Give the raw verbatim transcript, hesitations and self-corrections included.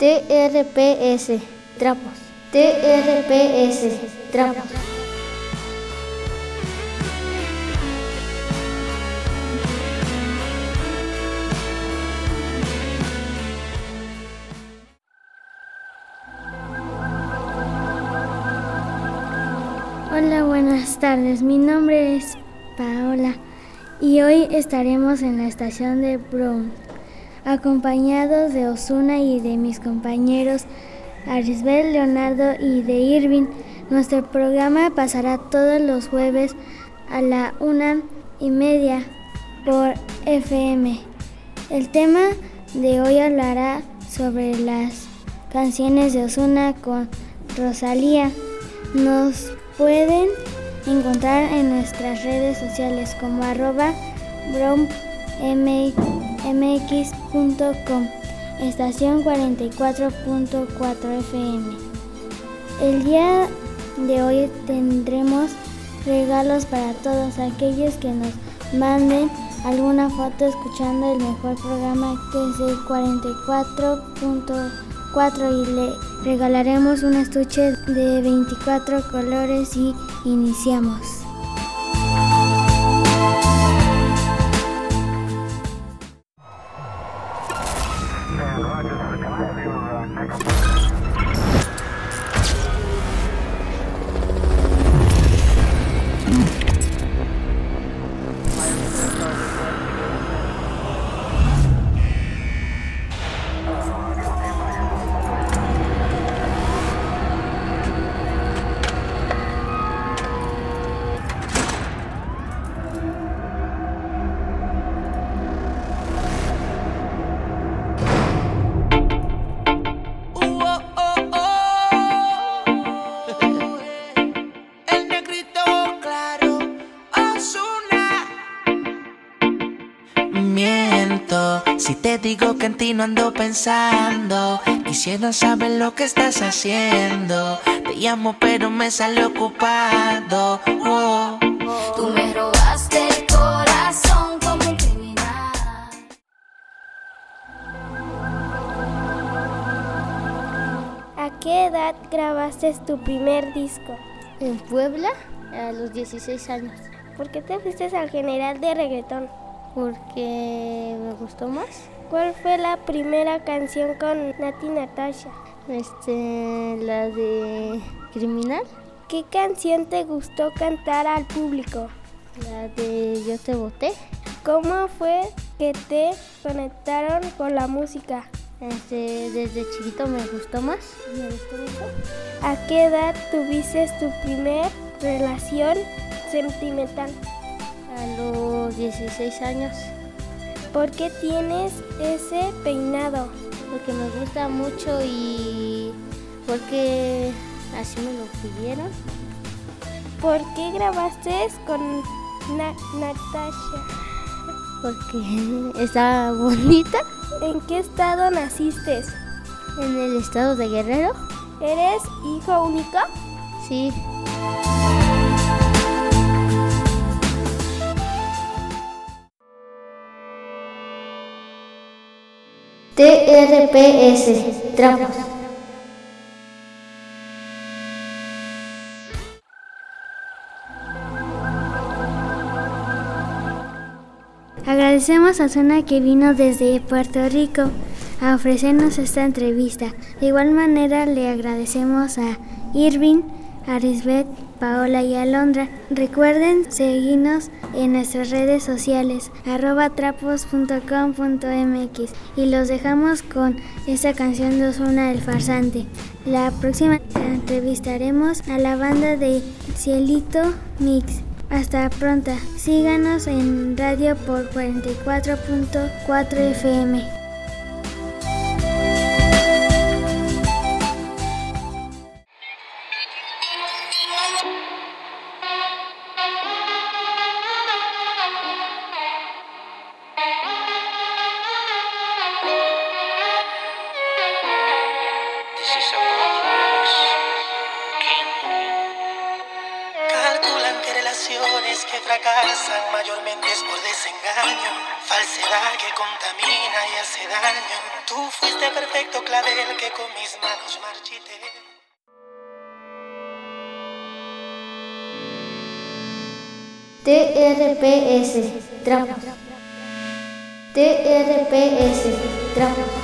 T R P S, trapos. T R P S, trapos. Hola, buenas tardes. Mi nombre es Paola y hoy estaremos en la estación de Brown, acompañados de Osuna y de mis compañeros Arisbel, Leonardo y de Irving. Nuestro programa pasará todos los jueves a la una y media por F M. El tema de hoy hablará sobre las canciones de Osuna con Rosalía. Nos pueden encontrar en nuestras redes sociales como arroba brown m x punto com, estación cuarenta y cuatro punto cuatro F M. El día de hoy tendremos regalos para todos aquellos que nos manden alguna foto escuchando el mejor programa, que es el cuarenta y cuatro punto cuatro, y le regalaremos un estuche de veinticuatro colores y iniciamos. Si te digo que en ti no ando pensando, quisiera saber lo que estás haciendo. Te llamo pero me sale ocupado. Oh. Tú me robaste el corazón como un criminal. ¿A qué edad grabaste tu primer disco? En Puebla, a los dieciséis años. ¿Por qué te fuiste al general de reggaetón? Porque me gustó más. ¿Cuál fue la primera canción con Nati Natasha? Este, la de Criminal. ¿Qué canción te gustó cantar al público? La de Yo te boté. ¿Cómo fue que te conectaron con la música? Este, desde chiquito me gustó más. Me gustó mucho. ¿A qué edad tuviste tu primer relación sentimental? A los dieciséis años. ¿Por qué tienes ese peinado? Porque me gusta mucho y porque así me lo pidieron. ¿Por qué grabaste con Na- Natasha? Porque está bonita. ¿En qué estado naciste? En el estado de Guerrero. ¿Eres hijo único? Sí. T R P S, trapos. Agradecemos a Osuna que vino desde Puerto Rico a ofrecernos esta entrevista. De igual manera le agradecemos a Irving, Arisbet, Paola y Alondra. Recuerden seguirnos en nuestras redes sociales arroba trapos punto com punto m x y los dejamos con esta canción de Osuna, El Farsante. La próxima entrevistaremos a la banda de Cielito Mix. Hasta pronto. Síganos en radio por cuarenta y cuatro punto cuatro F M. Calculan que relaciones que fracasan mayormente es por desengaño. falsedad que contamina y hace daño. Tú fuiste perfecto clavel que con mis manos marchité. T R P S, trapo. T R P S, trapo.